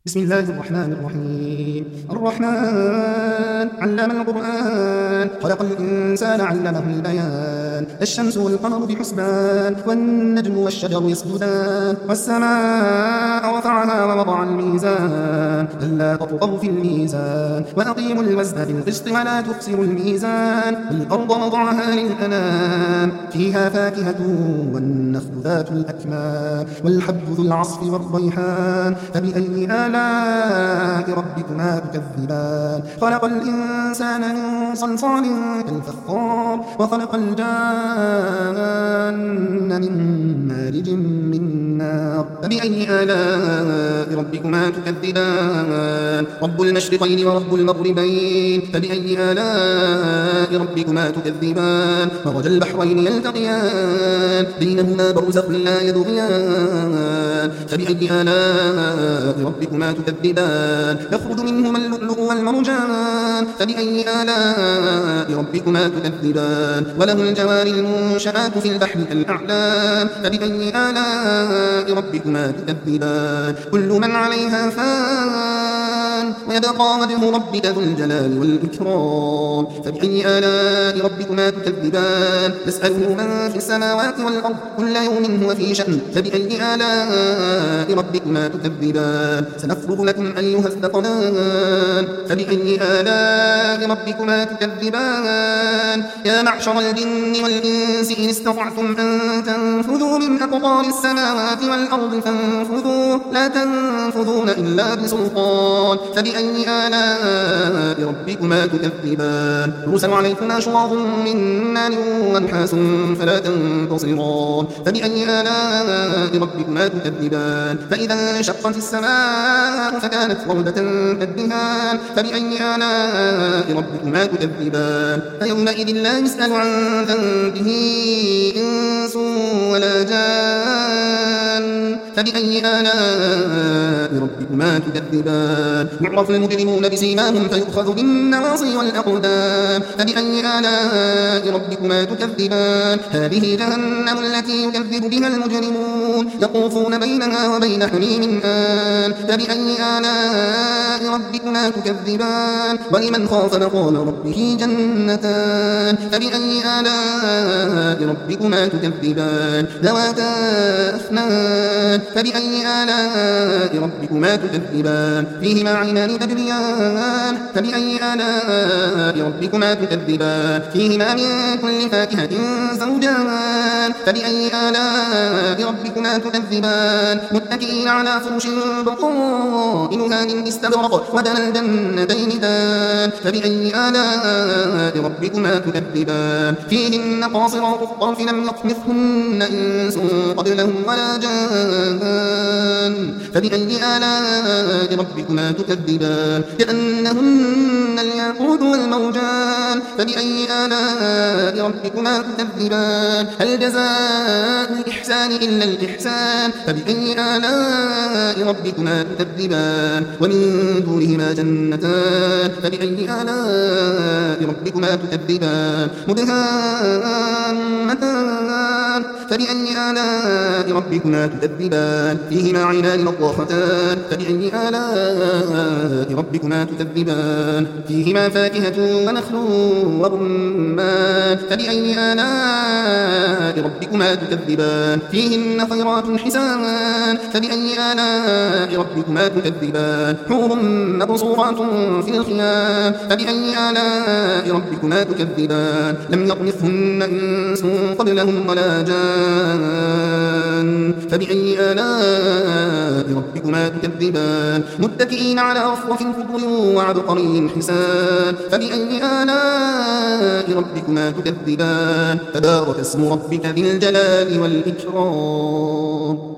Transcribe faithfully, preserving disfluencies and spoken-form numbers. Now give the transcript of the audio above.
بسم الله الرحمن الرحيم الرحمن علم القرآن خلق الإنسان علمه البيان الشمس والقمر بحسبان والنجم والشجر يسجدان والسماء رفعها ووضع الميزان ألا تطغوا في الميزان وأقيموا الوزن بالقسط ولا تخسروا الميزان والأرض وضعها للأنام فيها فاكهة والنخل ذات الأكمام والحب ذو العصف والريحان فبأي آلاء ربكما تكذبان خلق الإنسان من صلصال كالفخار وخلق الجان من مارج من نار فبأي آلاء ربكما تكذبان رب المشرقين ورب المغربين فبأي آلاء ربكما تكذبان مرج البحرين يلتقيان بينهما برزخ لا يبغيان فبأي آلاء ربكما تكذبان يخرج منهما اللؤلؤ والمرجان فبأي آلاء ربكما تكذبان وله الجوار المنشآت في البحر كالأعلام فبأي آلاء ربكما تكذبان كل من عليها فان ويبقى وجه ربك ذو الجلال والإكرام فبأي آلاء ربكما تكذبان يسأله من في السماوات والأرض كل يوم هو في شأن فبأي آلاء ربكما تكذبان سنفرغ لكم أيها الثقلان فبأي آلاء ربكما تكذبان يا معشر الجن والإنس إن استطعتم أن تنفذوا من أقطار السماوات والأرض فانفذوا لا تنفذون إلا بسلطان فبأي آلاء ربكما تكذبان يرسل عليكما شواظ من نار ونحاس فلا تنتصران فبأي آلاء ربكما تكذبان فإذا انشقت السماء فكانت وردة كالدهان فبأي آلاء ربكما تكذبان فيومئذ لا يسأل عن ذنبه إنس ولا جان فبأي آلاء ربكما تكذبان يعرف المجرمون بسيماهم فيؤخذ بالنواصي والأقدام فبأي آلاء ربكما تكذبان هذه جهنم التي يكذب بها المجرمون يطوفون بينها وبين حميم آن فبأي آلاء ربكما تكذبان ولمن خاف مقام ربه جنتان فبأي آلاء ربكما تكذبان ذواتا أفنان فبأي آلاء ربكما تكذبان فيهما عينان تجريان فبأي آلاء ربكما تكذبان فيهما من كل فاكهة زوجان فبأي آلاء ربكما تكذبان متكئين على فرش بطائنها من استبرق ودنا الجنتين دان فبأي آلاء ربكما تكذبان فيهن قاصرات الطرف لم يطمثهن إنس قبلهم ولا جان فبأي آلاء ربكما تكذبان كأنهن الياقوت والمرجان فبأي آلاء ربكما تكذبان هل جزاء الإحسان إلا الإحسان فبأي آلاء ربكما تكذبان ومن دونهما جنتان فبأي آلاء ربكما تكذبان مدهامتان فبأي آلاء ربكما تكذبان فيهما عينان نضاختان فبأي آلاء ربكما تكذبان فيهما فاكهة ونخل ورمان فبأي آلاء ربكما تكذبان فيهن خيرات حسان فبأي آلاء ربكما تكذبان حور مقصورات في الخيام فبأي آلاء ربكما تكذبان لم يطمثهن إنس قبلهم ولا جان فبأي آلاء ربكما تكذبان متكئين على رفرف خضر وعبقري حسان فبأي آلاء ربكما تكذبان تبارك اسم ربك ذي الجلال والإكرام.